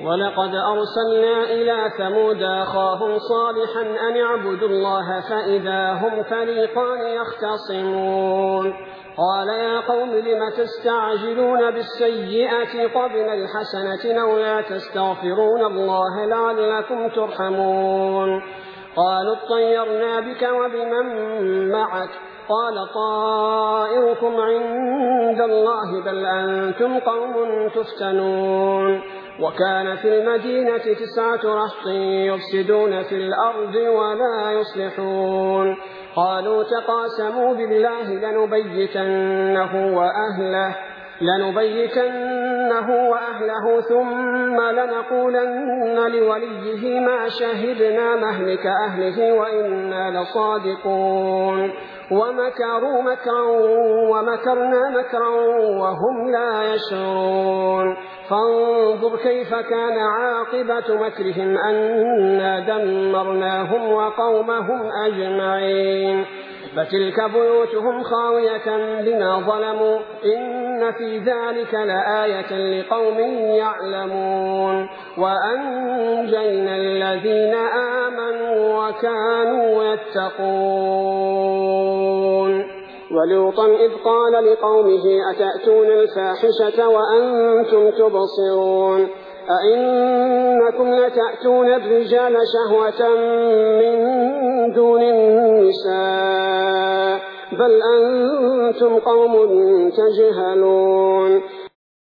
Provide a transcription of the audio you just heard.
ولقد أرسلنا إلى ثمود أخاهم صالحا أن اعبدوا الله فإذا هم فريقان يختصمون قال يا قوم لم تستعجلون بالسيئة قبل الحسنة لولا تستغفرون الله لعلكم ترحمون قالوا اطيرنا بك وبمن معك قال طائركم عند الله بل أنتم قوم تفتنون وكان في المدينة 9 رهط يفسدون في الأرض ولا يصلحون قالوا تقاسموا بالله لنبيتنه وأهله ثم لنقولن لوليه ما شهدنا مهلك أهله وإنا لصادقون ومكروا مكرا ومكرنا مكرا وهم لا يشعرون فانظر كيف كان عاقبة مكرهم أنا دمرناهم وقومهم أجمعين فتلك بيوتهم خاوية بما ظلموا إن في ذلك لآية لقوم يعلمون وأنجينا الذين آمنوا وكانوا يتقون ولوطا إذ قال لقومه أتأتون الفاحشة وأنتم تبصرون أئنكم لتأتون الرجال شهوة من دون النساء بل أنتم قوم تجهلون